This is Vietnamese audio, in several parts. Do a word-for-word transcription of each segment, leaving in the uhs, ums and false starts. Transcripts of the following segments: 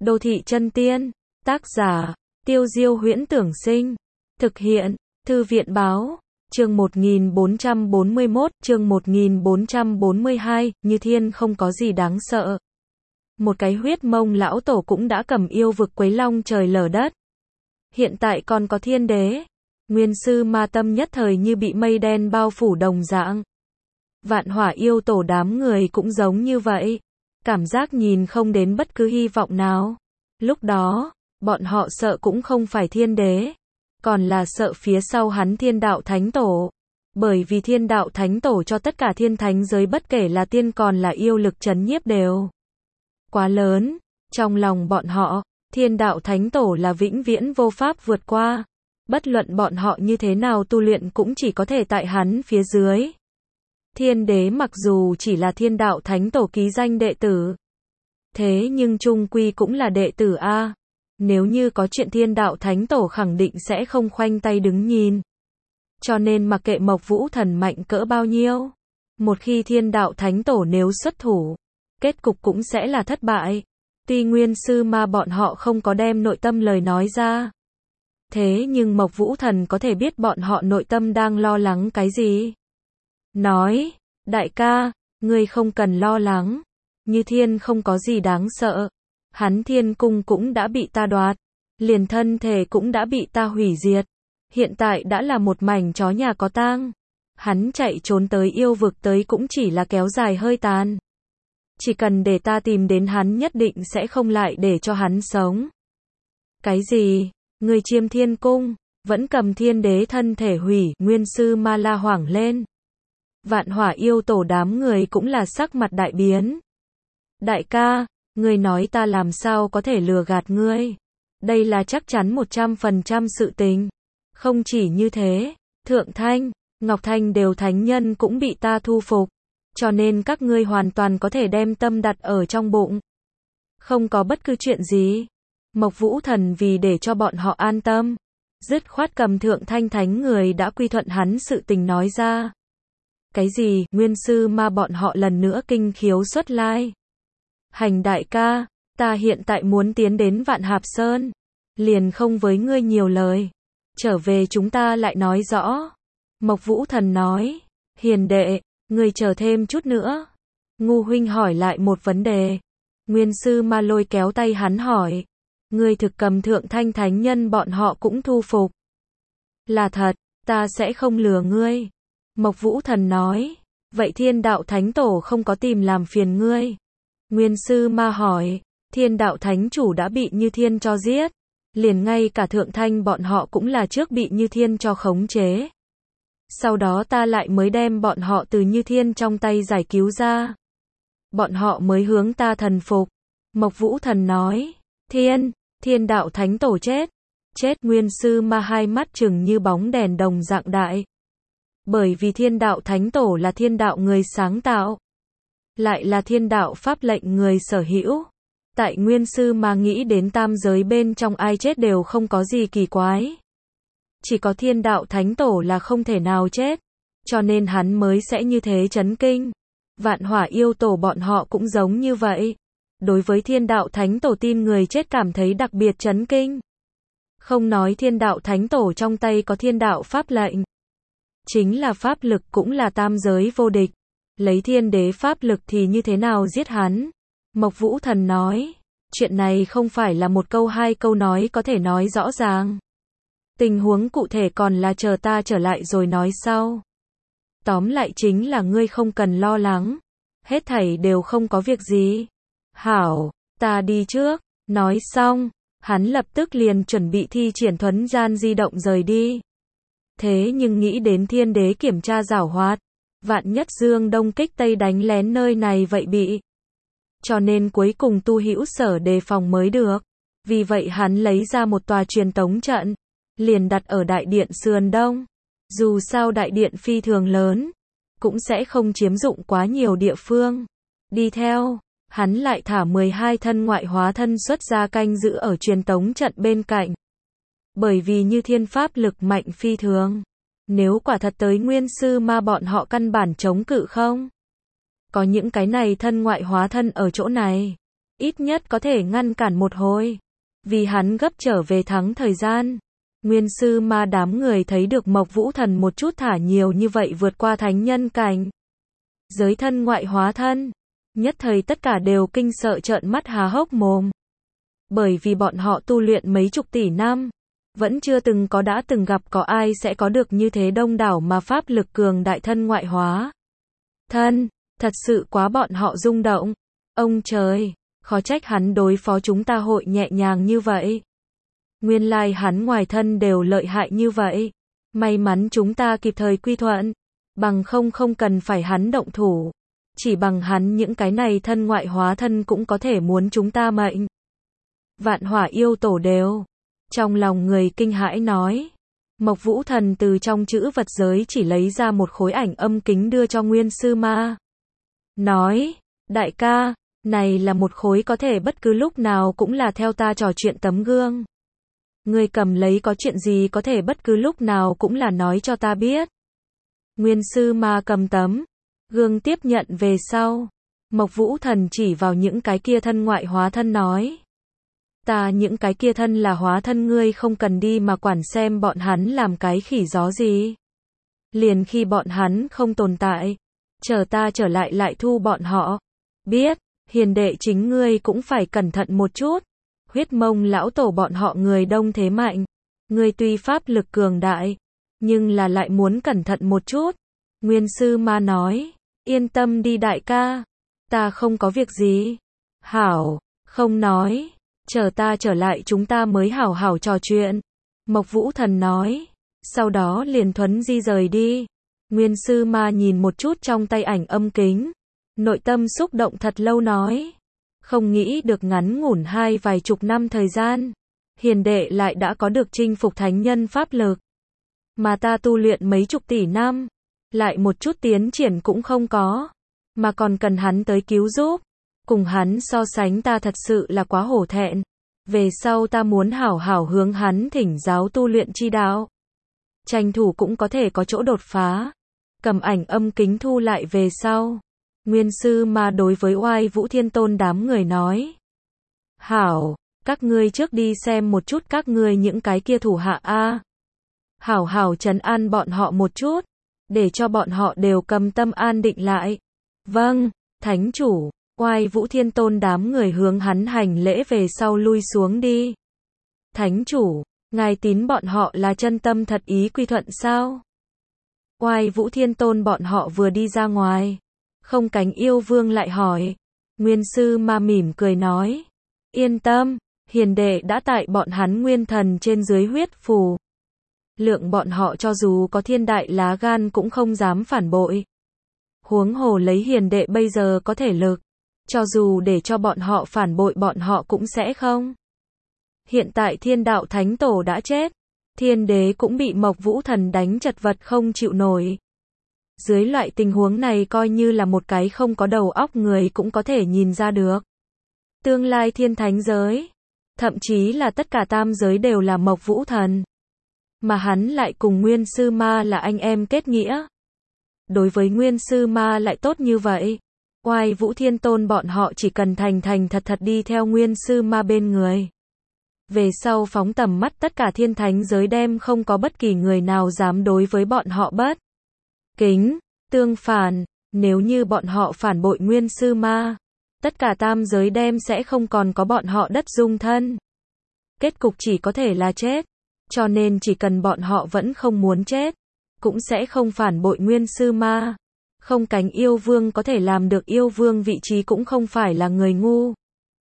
Đô thị chân tiên, tác giả, Tiêu Diêu Huyễn Tưởng Sinh, thực hiện, Thư viện Báo, chương một nghìn bốn trăm bốn mươi mốt, chương một nghìn bốn trăm bốn mươi hai, Như Thiên không có gì đáng sợ. Một cái huyết mông lão tổ cũng đã cầm yêu vực quấy long trời lở đất. Hiện tại còn có thiên đế. Nguyên sư ma tâm nhất thời như bị mây đen bao phủ đồng dạng. Vạn hỏa yêu tổ đám người cũng giống như vậy. Cảm giác nhìn không đến bất cứ hy vọng nào. Lúc đó, bọn họ sợ cũng không phải thiên đế, còn là sợ phía sau hắn thiên đạo thánh tổ. Bởi vì thiên đạo thánh tổ cho tất cả thiên thánh giới bất kể là tiên còn là yêu lực trấn nhiếp đều quá lớn. Trong lòng bọn họ, thiên đạo thánh tổ là vĩnh viễn vô pháp vượt qua. Bất luận bọn họ như thế nào tu luyện cũng chỉ có thể tại hắn phía dưới. Thiên đế mặc dù chỉ là thiên đạo thánh tổ ký danh đệ tử, thế nhưng chung quy cũng là đệ tử A. Nếu như có chuyện thiên đạo thánh tổ khẳng định sẽ không khoanh tay đứng nhìn. Cho nên mặc kệ Mộc Vũ Thần mạnh cỡ bao nhiêu, một khi thiên đạo thánh tổ nếu xuất thủ, kết cục cũng sẽ là thất bại. Tuy nguyên sư ma bọn họ không có đem nội tâm lời nói ra, thế nhưng Mộc Vũ Thần có thể biết bọn họ nội tâm đang lo lắng cái gì. Nói, đại ca, ngươi không cần lo lắng. Như Thiên không có gì đáng sợ. Hắn thiên cung cũng đã bị ta đoạt. Liền thân thể cũng đã bị ta hủy diệt. Hiện tại đã là một mảnh chó nhà có tang. Hắn chạy trốn tới yêu vực tới cũng chỉ là kéo dài hơi tàn. Chỉ cần để ta tìm đến hắn nhất định sẽ không lại để cho hắn sống. Cái gì? Người chiêm thiên cung, vẫn cầm thiên đế thân thể hủy, nguyên sư ma la hoảng lên. Vạn hỏa yêu tổ đám người cũng là sắc mặt đại biến. Đại ca, ngươi nói ta làm sao có thể lừa gạt ngươi? Đây là chắc chắn một trăm phần trăm sự tình. Không chỉ như thế, Thượng Thanh, Ngọc Thanh đều thánh nhân cũng bị ta thu phục. Cho nên các ngươi hoàn toàn có thể đem tâm đặt ở trong bụng. Không có bất cứ chuyện gì. Mộc Vũ Thần vì để cho bọn họ an tâm, dứt khoát cầm Thượng Thanh thánh người đã quy thuận hắn sự tình nói ra. Cái gì? Nguyên sư ma bọn họ lần nữa kinh khiếu xuất lai. Hành đại ca, ta hiện tại muốn tiến đến Vạn Hạp Sơn. Liền không với ngươi nhiều lời. Trở về chúng ta lại nói rõ. Mộc Vũ Thần nói. Hiền đệ, ngươi chờ thêm chút nữa. Ngu huynh hỏi lại một vấn đề. Nguyên sư ma lôi kéo tay hắn hỏi. Ngươi thực cầm Thượng Thanh thánh nhân bọn họ cũng thu phục. Là thật, ta sẽ không lừa ngươi. Mộc Vũ Thần nói. Vậy thiên đạo thánh tổ không có tìm làm phiền ngươi? Nguyên sư ma hỏi. Thiên đạo thánh chủ đã bị Như Thiên cho giết. Liền ngay cả Thượng Thanh bọn họ cũng là trước bị Như Thiên cho khống chế. Sau đó ta lại mới đem bọn họ từ Như Thiên trong tay giải cứu ra. Bọn họ mới hướng ta thần phục. Mộc Vũ Thần nói. Thiên, thiên đạo thánh tổ chết. Chết. Nguyên sư ma hai mắt trừng như bóng đèn đồng dạng đại. Bởi vì thiên đạo thánh tổ là thiên đạo người sáng tạo. Lại là thiên đạo pháp lệnh người sở hữu. Tại nguyên sư mà nghĩ đến tam giới bên trong ai chết đều không có gì kỳ quái. Chỉ có thiên đạo thánh tổ là không thể nào chết. Cho nên hắn mới sẽ như thế chấn kinh. Vạn hỏa yêu tổ bọn họ cũng giống như vậy. Đối với thiên đạo thánh tổ tin người chết cảm thấy đặc biệt chấn kinh. Không nói thiên đạo thánh tổ trong tay có thiên đạo pháp lệnh. Chính là pháp lực cũng là tam giới vô địch. Lấy thiên đế pháp lực thì như thế nào giết hắn? Mộc Vũ Thần nói. Chuyện này không phải là một câu hai câu nói có thể nói rõ ràng. Tình huống cụ thể còn là chờ ta trở lại rồi nói sau. Tóm lại chính là ngươi không cần lo lắng. Hết thảy đều không có việc gì. Hảo, ta đi trước. Nói xong, hắn lập tức liền chuẩn bị thi triển thuấn gian di động rời đi. Thế nhưng nghĩ đến thiên đế kiểm tra giảo hoạt. Vạn nhất dương đông kích tây đánh lén nơi này vậy bị. Cho nên cuối cùng tu hữu sở đề phòng mới được. Vì vậy hắn lấy ra một tòa truyền tống trận. Liền đặt ở đại điện sườn đông. Dù sao đại điện phi thường lớn. Cũng sẽ không chiếm dụng quá nhiều địa phương. Đi theo, hắn lại thả mười hai thân ngoại hóa thân xuất ra canh giữ ở truyền tống trận bên cạnh. Bởi vì Như Thiên pháp lực mạnh phi thường. Nếu quả thật tới nguyên sư ma bọn họ căn bản chống cự không? Có những cái này thân ngoại hóa thân ở chỗ này. ít nhất có thể ngăn cản một hồi. Vì hắn gấp trở về thắng thời gian. Nguyên sư ma đám người thấy được Mộc Vũ Thần một chút thả nhiều như vậy vượt qua thánh nhân cảnh. Giới thân ngoại hóa thân. Nhất thời tất cả đều kinh sợ trợn mắt há hốc mồm. Bởi vì bọn họ tu luyện mấy chục tỷ năm. Vẫn chưa từng có đã từng gặp có ai sẽ có được như thế đông đảo mà pháp lực cường đại thân ngoại hóa. Thân, thật sự quá bọn họ rung động. Ông trời, khó trách hắn đối phó chúng ta hội nhẹ nhàng như vậy. Nguyên lai hắn ngoài thân đều lợi hại như vậy. May mắn chúng ta kịp thời quy thuận. Bằng không không cần phải hắn động thủ. Chỉ bằng hắn những cái này thân ngoại hóa thân cũng có thể muốn chúng ta mệnh. Vạn Hỏa yêu tổ đều. Trong lòng người kinh hãi nói. Mộc Vũ Thần từ trong chữ vật giới chỉ lấy ra một khối ảnh âm kính đưa cho Nguyên sư ma. Nói, đại ca, này là một khối có thể bất cứ lúc nào cũng là theo ta trò chuyện tấm gương. Người cầm lấy có chuyện gì có thể bất cứ lúc nào cũng là nói cho ta biết. Nguyên sư ma cầm tấm gương tiếp nhận về sau. Mộc Vũ Thần chỉ vào những cái kia thân ngoại hóa thân nói. Ta những cái kia thân là hóa thân ngươi không cần đi mà quản xem bọn hắn làm cái khỉ gió gì. Liền khi bọn hắn không tồn tại. Chờ ta trở lại lại thu bọn họ. Biết, hiền đệ chính ngươi cũng phải cẩn thận một chút. Huyết Mông lão tổ bọn họ người đông thế mạnh. Ngươi tuy pháp lực cường đại. Nhưng là lại muốn cẩn thận một chút. Nguyên sư ma nói. Yên tâm đi đại ca. Ta không có việc gì. Hảo, không nói. Chờ ta trở lại chúng ta mới hảo hảo trò chuyện. Mộc Vũ Thần nói. Sau đó liền thuấn di rời đi. Nguyên sư ma nhìn một chút trong tay ảnh âm kính. Nội tâm xúc động thật lâu nói. Không nghĩ được ngắn ngủn hai vài chục năm thời gian. Hiền đệ lại đã có được chinh phục thánh nhân pháp lực. Mà ta tu luyện mấy chục tỷ năm. Lại một chút tiến triển cũng không có. Mà còn cần hắn tới cứu giúp. Cùng hắn so sánh ta thật sự là quá hổ thẹn. Về sau ta muốn hảo hảo hướng hắn thỉnh giáo tu luyện chi đạo. Tranh thủ cũng có thể có chỗ đột phá. Cầm ảnh âm kính thu lại về sau. Nguyên sư ma đối với Oai Vũ Thiên Tôn đám người nói. Hảo, các ngươi trước đi xem một chút các ngươi những cái kia thủ hạ a. Hảo hảo trấn an bọn họ một chút. Để cho bọn họ đều cầm tâm an định lại. Vâng, thánh chủ. Oai Vũ Thiên Tôn đám người hướng hắn hành lễ về sau lui xuống đi. Thánh chủ, ngài tín bọn họ là chân tâm thật ý quy thuận sao? Oai Vũ Thiên Tôn bọn họ vừa đi ra ngoài. Không Cánh yêu vương lại hỏi. Nguyên sư ma mỉm cười nói. Yên tâm, hiền đệ đã tại bọn hắn nguyên thần trên dưới huyết phù. Lượng bọn họ cho dù có thiên đại lá gan cũng không dám phản bội. Huống hồ lấy hiền đệ bây giờ có thể lực. Cho dù để cho bọn họ phản bội bọn họ cũng sẽ không. Hiện tại thiên đạo thánh tổ đã chết. Thiên đế cũng bị Mộc Vũ Thần đánh chật vật không chịu nổi. Dưới loại tình huống này coi như là một cái không có đầu óc người cũng có thể nhìn ra được. Tương lai thiên thánh giới. Thậm chí là tất cả tam giới đều là Mộc Vũ Thần. Mà hắn lại cùng Nguyên sư ma là anh em kết nghĩa. Đối với Nguyên sư ma lại tốt như vậy. Oai Vũ Thiên Tôn bọn họ chỉ cần thành thành thật thật đi theo Nguyên sư ma bên người. Về sau phóng tầm mắt tất cả thiên thánh giới đem không có bất kỳ người nào dám đối với bọn họ bất kính, tương phản, nếu như bọn họ phản bội Nguyên sư ma, tất cả tam giới đem sẽ không còn có bọn họ đất dung thân. Kết cục chỉ có thể là chết, cho nên chỉ cần bọn họ vẫn không muốn chết, cũng sẽ không phản bội Nguyên sư ma. Không Cánh yêu vương có thể làm được yêu vương vị trí cũng không phải là người ngu.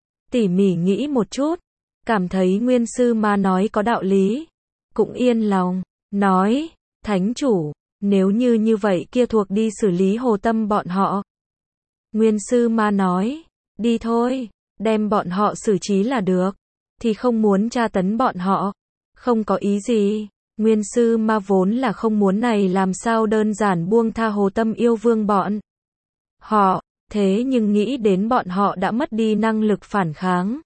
Tỉ mỉ nghĩ một chút, cảm thấy Nguyên sư ma nói có đạo lý, cũng yên lòng, nói, thánh chủ, nếu như như vậy kia thuộc đi xử lý Hồ Tâm bọn họ. Nguyên sư ma nói, đi thôi, đem bọn họ xử trí là được, thì không muốn tra tấn bọn họ, không có ý gì. Nguyên sư ma vốn là không muốn này làm sao đơn giản buông tha Hồ Tâm yêu vương bọn họ, thế nhưng nghĩ đến bọn họ đã mất đi năng lực phản kháng.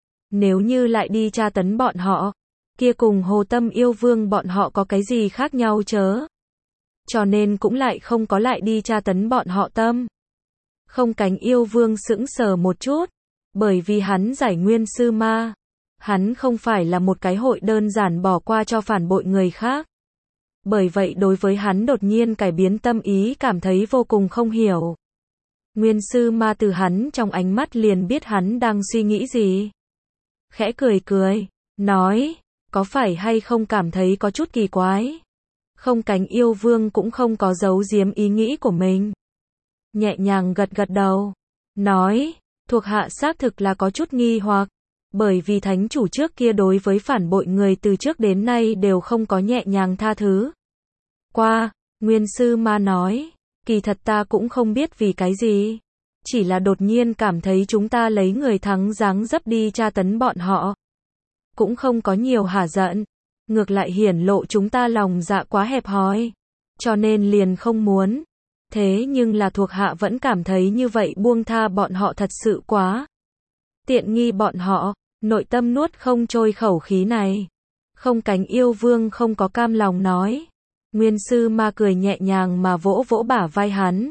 Nếu như lại đi tra tấn bọn họ, kia cùng Hồ Tâm yêu vương bọn họ có cái gì khác nhau chớ. Cho nên cũng lại không có lại đi tra tấn bọn họ tâm. Không Cánh yêu vương sững sờ một chút, Bởi vì hắn giải nguyên sư ma. Hắn không phải là một cái hội đơn giản bỏ qua cho phản bội người khác. Bởi vậy đối với hắn đột nhiên cải biến tâm ý cảm thấy vô cùng không hiểu. Nguyên sư ma từ hắn trong ánh mắt liền biết hắn đang suy nghĩ gì. Khẽ cười cười, nói, có phải hay không cảm thấy có chút kỳ quái? Không Cánh yêu vương cũng không có giấu giếm ý nghĩ của mình. Nhẹ nhàng gật gật đầu, nói, thuộc hạ xác thực là có chút nghi hoặc, bởi vì thánh chủ trước kia đối với phản bội người từ trước đến nay đều không có nhẹ nhàng tha thứ. Qua, Nguyên sư ma nói, kỳ thật ta cũng không biết vì cái gì, chỉ là đột nhiên cảm thấy chúng ta lấy người thắng dáng dấp đi tra tấn bọn họ. Cũng không có nhiều hả giận, ngược lại hiển lộ chúng ta lòng dạ quá hẹp hòi, cho nên liền không muốn. Thế nhưng là thuộc hạ vẫn cảm thấy như vậy buông tha bọn họ thật sự quá tiện nghi bọn họ, nội tâm nuốt không trôi khẩu khí này. Không Cánh yêu vương không có cam lòng nói. Nguyên sư ma cười nhẹ nhàng mà vỗ vỗ bả vai hắn.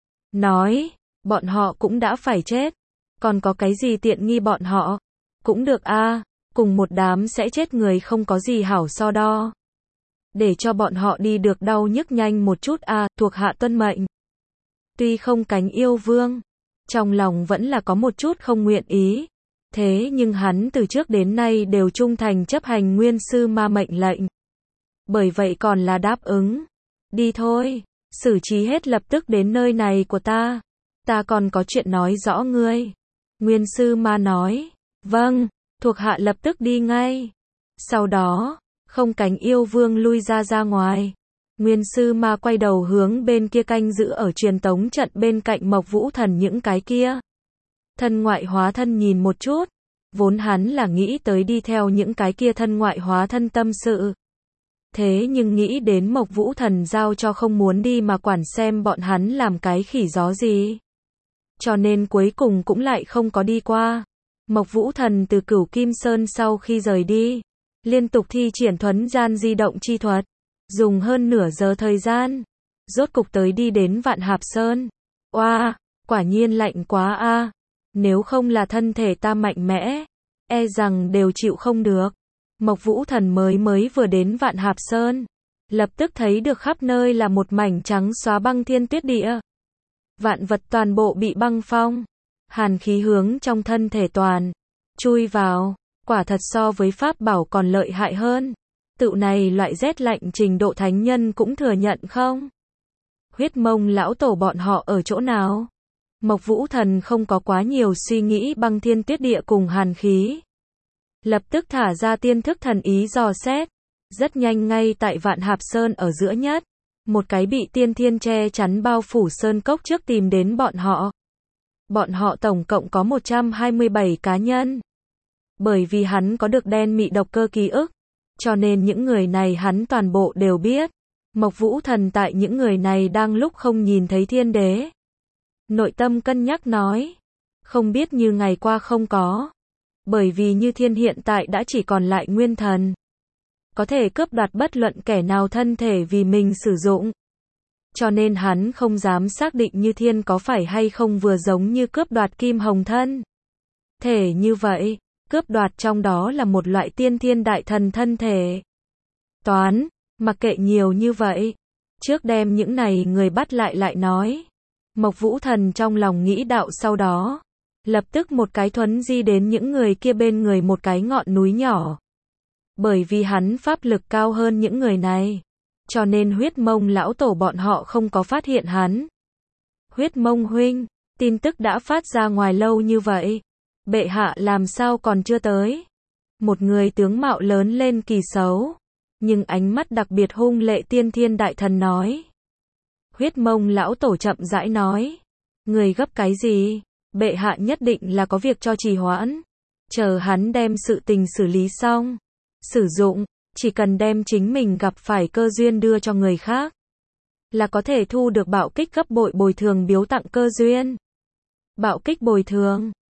Nói, bọn họ cũng đã phải chết, còn có cái gì tiện nghi bọn họ? Cũng được a, cùng một đám sẽ chết người không có gì hảo so đo. Để cho bọn họ đi được đau nhức nhanh một chút a, thuộc hạ tuân mệnh. Tuy Không Cánh yêu vương, trong lòng vẫn là có một chút không nguyện ý. Thế nhưng hắn từ trước đến nay đều trung thành chấp hành nguyên sư ma mệnh lệnh. Bởi vậy còn là đáp ứng. Đi thôi, xử trí hết lập tức đến nơi này của ta. Ta còn có chuyện nói rõ ngươi. Nguyên sư ma nói, vâng, thuộc hạ lập tức đi ngay. Sau đó, Không Cánh yêu vương lui ra ra ngoài. Nguyên sư ma quay đầu hướng bên kia canh giữ ở truyền tống trận bên cạnh Mộc Vũ Thần những cái kia. Thân ngoại hóa thân nhìn một chút. Vốn hắn là nghĩ tới đi theo những cái kia thân ngoại hóa thân tâm sự. Thế nhưng nghĩ đến Mộc Vũ Thần giao cho không muốn đi mà quản xem bọn hắn làm cái khỉ gió gì. Cho nên cuối cùng cũng lại không có đi qua. Mộc Vũ Thần từ Cửu Kim Sơn sau khi rời đi, liên tục thi triển thuấn gian di động chi thuật, dùng hơn nửa giờ thời gian, rốt cục tới đi đến Vạn Hạp Sơn. Oa, wow, quả nhiên lạnh quá a. À. Nếu không là thân thể ta mạnh mẽ, e rằng đều chịu không được. Mộc Vũ Thần mới mới vừa đến Vạn Hạp Sơn, lập tức thấy được khắp nơi là một mảnh trắng xóa băng thiên tuyết địa. Vạn vật toàn bộ bị băng phong, hàn khí hướng trong thân thể toàn chui vào, quả thật so với pháp bảo còn lợi hại hơn. Tự này loại rét lạnh trình độ thánh nhân cũng thừa nhận không? Huyết Mông lão tổ bọn họ ở chỗ nào? Mộc Vũ Thần không có quá nhiều suy nghĩ băng thiên tuyết địa cùng hàn khí. Lập tức thả ra tiên thức thần ý dò xét. Rất nhanh ngay tại Vạn Hạp Sơn ở giữa nhất, một cái bị tiên thiên che chắn bao phủ sơn cốc trước tìm đến bọn họ. Bọn họ tổng cộng có một trăm hai mươi bảy cá nhân. Bởi vì hắn có được đen mị độc cơ ký ức, cho nên những người này hắn toàn bộ đều biết. Mộc Vũ Thần tại những người này đang lúc không nhìn thấy thiên đế. Nội tâm cân nhắc nói, không biết như ngày qua không có. Bởi vì Như Thiên hiện tại đã chỉ còn lại nguyên thần. Có thể cướp đoạt bất luận kẻ nào thân thể vì mình sử dụng. Cho nên hắn không dám xác định Như Thiên có phải hay không vừa giống như cướp đoạt Kim Hồng thân thể như vậy, cướp đoạt trong đó là một loại tiên thiên đại thần thân thể. Toán, mặc kệ nhiều như vậy, trước đem những này người bắt lại lại nói. Mộc Vũ Thần trong lòng nghĩ đạo sau đó, lập tức một cái thuấn di đến những người kia bên người một cái ngọn núi nhỏ. Bởi vì hắn pháp lực cao hơn những người này, cho nên Huyết Mông lão tổ bọn họ không có phát hiện hắn. Huyết Mông huynh, tin tức đã phát ra ngoài lâu như vậy, bệ hạ làm sao còn chưa tới? Một người tướng mạo lớn lên kỳ xấu, nhưng ánh mắt đặc biệt hung lệ tiên thiên đại thần nói. Huyết Mông lão tổ chậm rãi nói, người gấp cái gì? Bệ hạ nhất định là có việc cho trì hoãn, chờ hắn đem sự tình xử lý xong, sử dụng, chỉ cần đem chính mình gặp phải cơ duyên đưa cho người khác, là có thể thu được bạo kích gấp bội bồi thường biếu tặng cơ duyên. Bạo kích bồi thường,